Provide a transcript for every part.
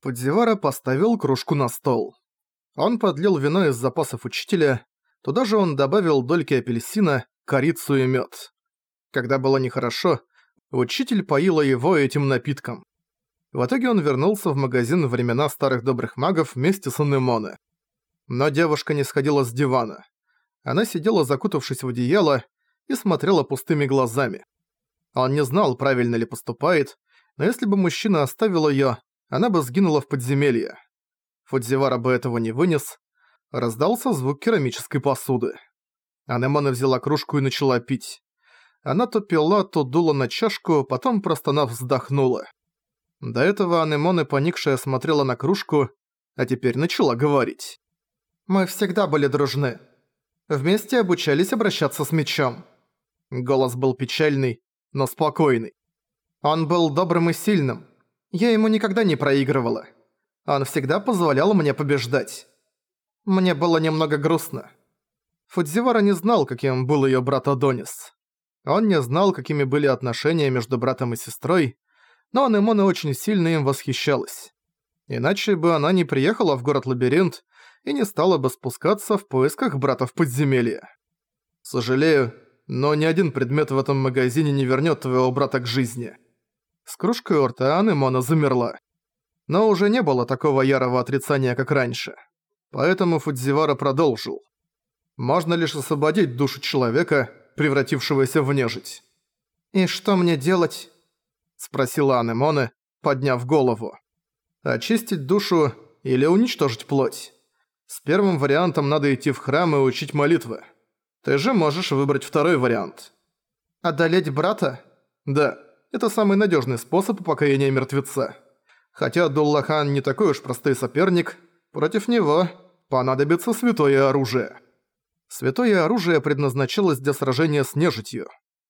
Фудзивара поставил кружку на стол. Он подлил вино из запасов учителя, туда же он добавил дольки апельсина, корицу и мёд. Когда было нехорошо, учитель поила его этим напитком. В итоге он вернулся в магазин «Времена старых добрых магов» вместе с Анемоне. Но девушка не сходила с дивана. Она сидела, закутавшись в одеяло, и смотрела пустыми глазами. Он не знал, правильно ли поступает, но если бы мужчина оставил её, она бы сгинула в подземелье. Фудзивара бы этого не вынес. Раздался звук керамической посуды. Анемоне взяла кружку и начала пить. Она то пила, то дула на чашку, потом простонав вздохнула. До этого Анемоне, поникшая, смотрела на кружку, а теперь начала говорить. «Мы всегда были дружны. Вместе обучались обращаться с мечом». Голос был печальный, но спокойный. Он был добрым и сильным. Я ему никогда не проигрывала. Он всегда позволял мне побеждать. Мне было немного грустно. Фудзивара не знал, каким был её брат Адонис. Он не знал, какими были отношения между братом и сестрой, но Анемоне очень сильно им восхищалась. Иначе бы она не приехала в город-лабиринт и не стала бы спускаться в поисках брата в подземелье. Сожалею, но ни один предмет в этом магазине не вернёт твоего брата к жизни. С кружкой у рта Анемоне замерла. Но уже не было такого ярого отрицания, как раньше. Поэтому Фудзивара продолжил. Можно лишь освободить душу человека, превратившегося в нежить. «И что мне делать?» – спросила Анемоне, подняв голову. «Очистить душу или уничтожить плоть? С первым вариантом надо идти в храм и учить молитвы. Ты же можешь выбрать второй вариант». «Одолеть брата?» «Да, это самый надежный способ упокоения мертвеца. Хотя Дуллахан не такой уж простой соперник, против него понадобится святое оружие». Святое оружие предназначалось для сражения с нежитью.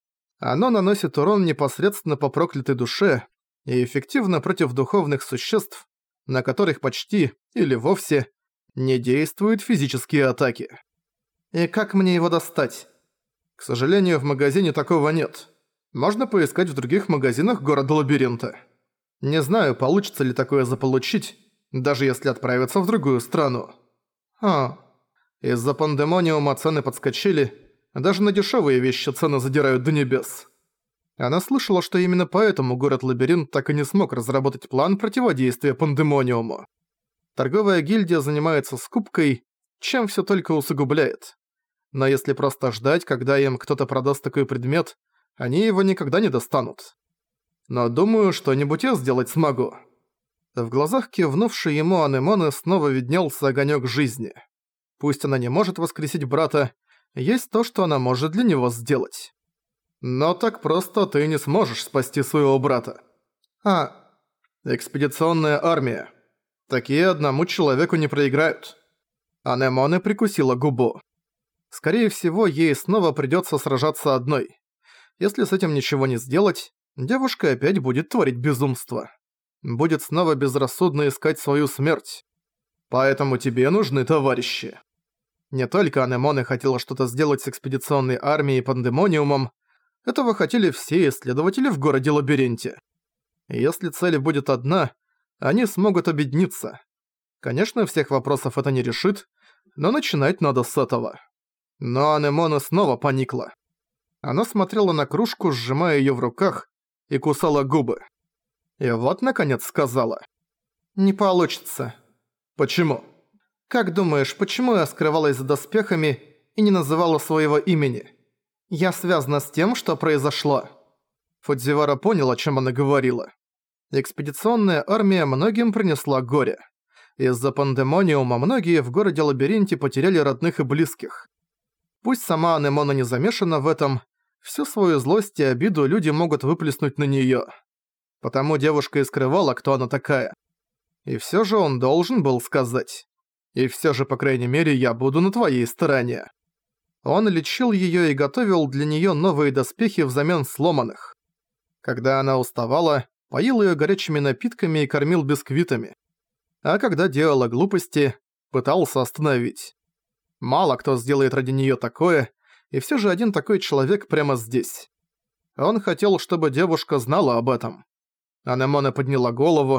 Оно наносит урон непосредственно по проклятой душе и эффективно против духовных существ, на которых почти или вовсе не действуют физические атаки. «И как мне его достать?» «К сожалению, в магазине такого нет. Можно поискать в других магазинах города-лабиринта. Не знаю, получится ли такое заполучить, даже если отправиться в другую страну». Из-за пандемониума цены подскочили, даже на дешевые вещи цены задирают до небес. Она слышала, что именно поэтому город-лабиринт так и не смог разработать план противодействия пандемониуму. Торговая гильдия занимается скупкой, чем всё только усугубляет. Но если просто ждать, когда им кто-то продаст такой предмет, они его никогда не достанут. Но думаю, что-нибудь я сделать смогу. В глазах кивнувшей ему Анемоне снова виднелся огонёк жизни. Пусть она не может воскресить брата, есть то, что она может для него сделать. Но так просто ты не сможешь спасти своего брата. Экспедиционная армия. Такие одному человеку не проиграют. Анемоне прикусила губу. Скорее всего, ей снова придётся сражаться одной. Если с этим ничего не сделать, девушка опять будет творить безумство. Будет снова безрассудно искать свою смерть. Поэтому тебе нужны товарищи. Не только Анемоне хотела что-то сделать с экспедиционной армией и пандемониумом, этого хотели все исследователи в городе-лабиринте. Если цель будет одна, они смогут объединиться. Конечно, всех вопросов это не решит, но начинать надо с этого. Но Анемоне снова поникла. Она смотрела на кружку, сжимая её в руках, и кусала губы. И вот, наконец, сказала. «Не получится». «Почему?» «Как думаешь, почему я скрывалась за доспехами и не называла своего имени? Я связана с тем, что произошло». Фудзивара понял, о чем она говорила. Экспедиционная армия многим принесла горе. Из-за пандемониума многие в городе-лабиринте потеряли родных и близких. Пусть сама Анемоне не замешана в этом, всю свою злость и обиду люди могут выплеснуть на неё. Потому девушка и скрывала, кто она такая. И всё же он должен был сказать. И всё же, по крайней мере, я буду на твоей стороне. Он лечил её и готовил для неё новые доспехи взамен сломанных. Когда она уставала, поил её горячими напитками и кормил бисквитами. А когда делала глупости, пытался остановить. Мало кто сделает ради неё такое, и всё же один такой человек прямо здесь. Он хотел, чтобы девушка знала об этом. Анемоне подняла голову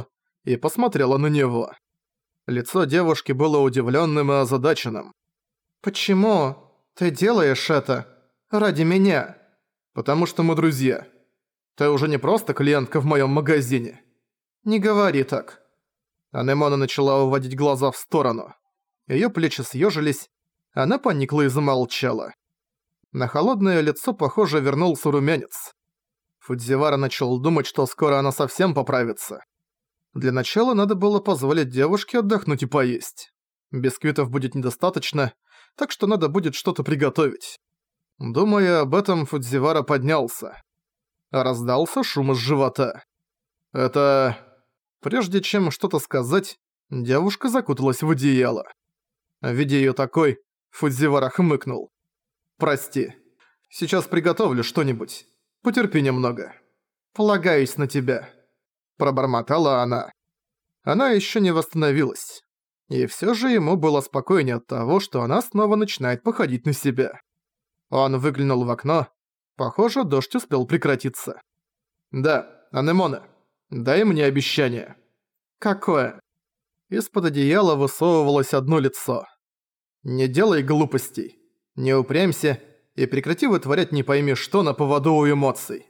и посмотрела на него. Лицо девушки было удивленным и озадаченным. «Почему ты делаешь это? Ради меня?» «Потому что мы друзья. Ты уже не просто клиентка в моем магазине». «Не говори так». Анемона начала уводить глаза в сторону. Её плечи съёжились, она поникла и замолчала. На холодное лицо, похоже, вернулся румянец. Фудзивара начал думать, что скоро она совсем поправится. Для начала надо было позволить девушке отдохнуть и поесть. Бисквитов будет недостаточно, так что надо будет что-то приготовить. Думая об этом, Фудзивара поднялся. Раздался шум из живота. Это... Прежде чем что-то сказать, девушка закуталась в одеяло. Видя её такой, Фудзивара хмыкнул. «Прости. Сейчас приготовлю что-нибудь. Потерпи немного. Полагаюсь на тебя», – пробормотала она. Она ещё не восстановилась. И всё же ему было спокойнее от того, что она снова начинает походить на себя. Он выглянул в окно. Похоже, дождь успел прекратиться. «Да, Анемона, дай мне обещание». «Какое?» Из-под одеяла высовывалось одно лицо. «Не делай глупостей. Не упрямься и прекрати вытворять не пойми что на поводу у эмоций.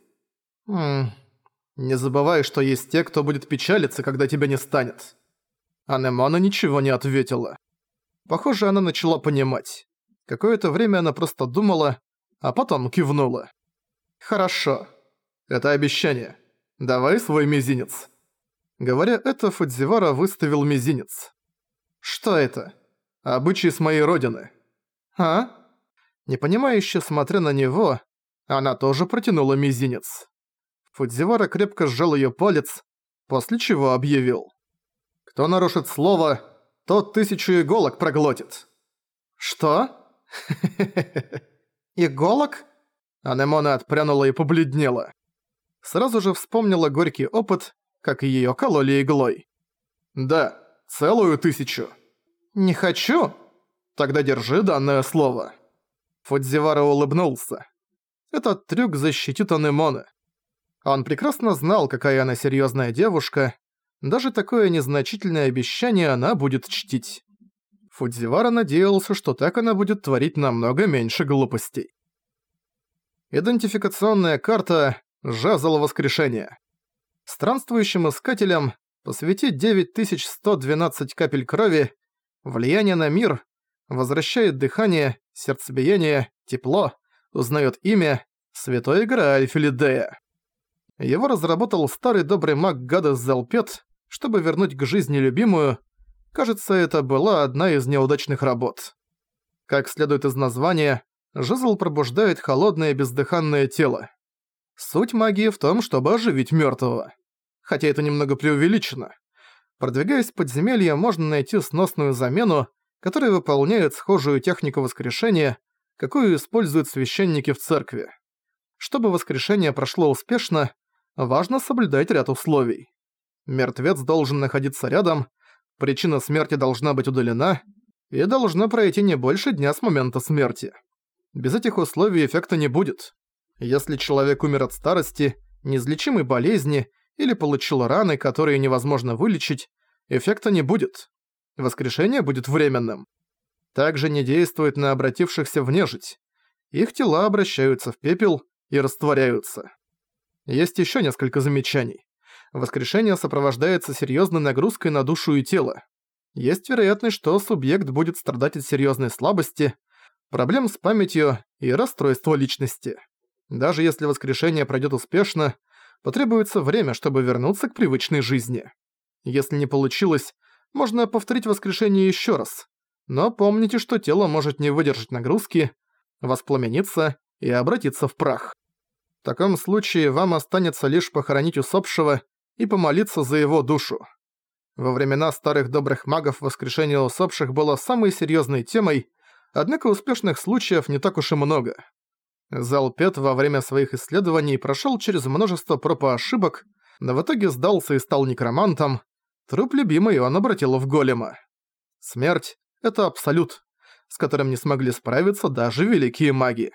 Не забывай, что есть те, кто будет печалиться, когда тебя не станет». Анемона ничего не ответила. Похоже, она начала понимать. Какое-то время она просто думала, а потом кивнула. «Хорошо. Это обещание. Давай свой мизинец». Говоря это, Фудзивара выставил мизинец. «Что это?» «Обычай с моей родины». «А?» Непонимающе смотря на него, она тоже протянула мизинец. Фудзивара крепко сжал её палец, после чего объявил. «Кто нарушит слово, тот 1000 иголок проглотит». «Что?» «Иголок?» Анемона отпрянула и побледнела. Сразу же вспомнила горький опыт, как и её кололи иглой. «Да, целую 1000. «Не хочу?» «Тогда держи данное слово». Фудзивара улыбнулся. Этот трюк защитит Анемоны. Он прекрасно знал, какая она серьёзная девушка. Даже такое незначительное обещание она будет чтить. Фудзивара надеялся, что так она будет творить намного меньше глупостей. Идентификационная карта «Жезл воскрешения». Странствующим искателям посвятить 9112 капель крови, влияние на мир, возвращает дыхание, сердцебиение, тепло, узнает имя, святой Грааль Филидея. Его разработал старый добрый маг Гадес Залпет, чтобы вернуть к жизни любимую. Кажется, это была одна из неудачных работ. Как следует из названия, жезл пробуждает холодное бездыханное тело. Суть магии в том, чтобы оживить мёртвого. Хотя это немного преувеличено. Продвигаясь в подземелье, можно найти сносную замену, которая выполняет схожую технику воскрешения, какую используют священники в церкви. Чтобы воскрешение прошло успешно, важно соблюдать ряд условий. Мертвец должен находиться рядом, причина смерти должна быть удалена, и должно пройти не больше дня с момента смерти. Без этих условий эффекта не будет. Если человек умер от старости, неизлечимой болезни или получил раны, которые невозможно вылечить, эффекта не будет. Воскрешение будет временным. Также не действует на обратившихся в нежить. Их тела обращаются в пепел и растворяются. Есть еще несколько замечаний. Воскрешение сопровождается серьезной нагрузкой на душу и тело. Есть вероятность, что субъект будет страдать от серьезной слабости, проблем с памятью и расстройства личности. Даже если воскрешение пройдет успешно, потребуется время, чтобы вернуться к привычной жизни. Если не получилось, можно повторить воскрешение еще раз. Но помните, что тело может не выдержать нагрузки, воспламениться и обратиться в прах. В таком случае вам останется лишь похоронить усопшего и помолиться за его душу. Во времена старых добрых магов воскрешение усопших было самой серьезной темой, однако успешных случаев не так уж и много. Залпет во время своих исследований прошел через множество проб и ошибок, но в итоге сдался и стал некромантом. Труп любимый он обратил в голема. Смерть — это абсолют, с которым не смогли справиться даже великие маги.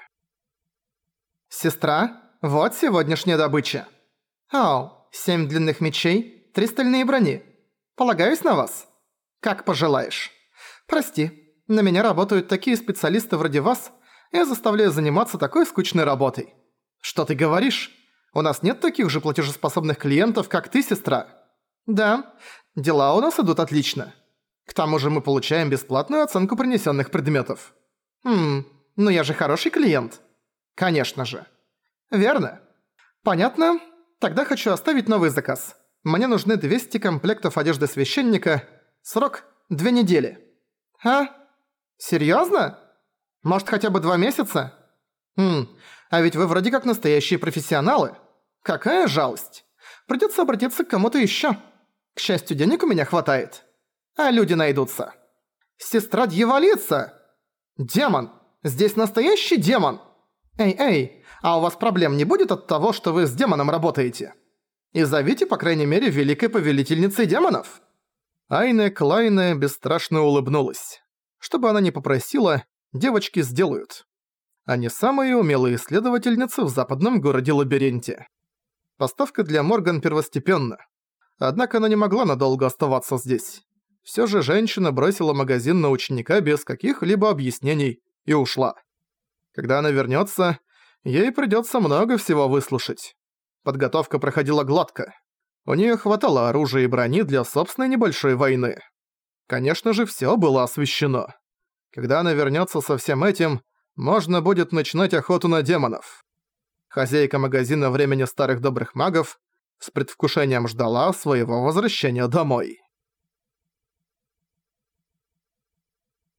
«Сестра, вот сегодняшняя добыча. Ау, 7 длинных мечей, 3 стальные брони. Полагаюсь на вас? Как пожелаешь. Прости, на меня работают такие специалисты вроде вас, я заставляю заниматься такой скучной работой. Что ты говоришь? У нас нет таких же платежеспособных клиентов, как ты, сестра. Да, дела у нас идут отлично. К тому же мы получаем бесплатную оценку принесенных предметов. Ну я же хороший клиент. Конечно же. Верно. Понятно. Тогда хочу оставить новый заказ. Мне нужны 200 комплектов одежды священника. Срок 2 недели. А? Серьёзно? Может, хотя бы 2 месяца? А ведь вы вроде как настоящие профессионалы. Какая жалость. Придётся обратиться к кому-то ещё. К счастью, денег у меня хватает. А люди найдутся. Сестра дьяволица! Демон! Здесь настоящий демон! Эй, а у вас проблем не будет от того, что вы с демоном работаете? И зовите, по крайней мере, великой повелительницей демонов!» Айне Клайне бесстрашно улыбнулась. Что бы она ни попросила, девочки сделают. Они самые умелые исследовательницы в западном городе-лабиринте. Поставка для Морган первостепенна. Однако она не могла надолго оставаться здесь. Всё же женщина бросила магазин на ученика без каких-либо объяснений и ушла. Когда она вернётся, ей придётся много всего выслушать. Подготовка проходила гладко. У неё хватало оружия и брони для собственной небольшой войны. Конечно же, всё было освещено. Когда она вернётся со всем этим, можно будет начинать охоту на демонов. Хозяйка магазина времени старых добрых магов с предвкушением ждала своего возвращения домой.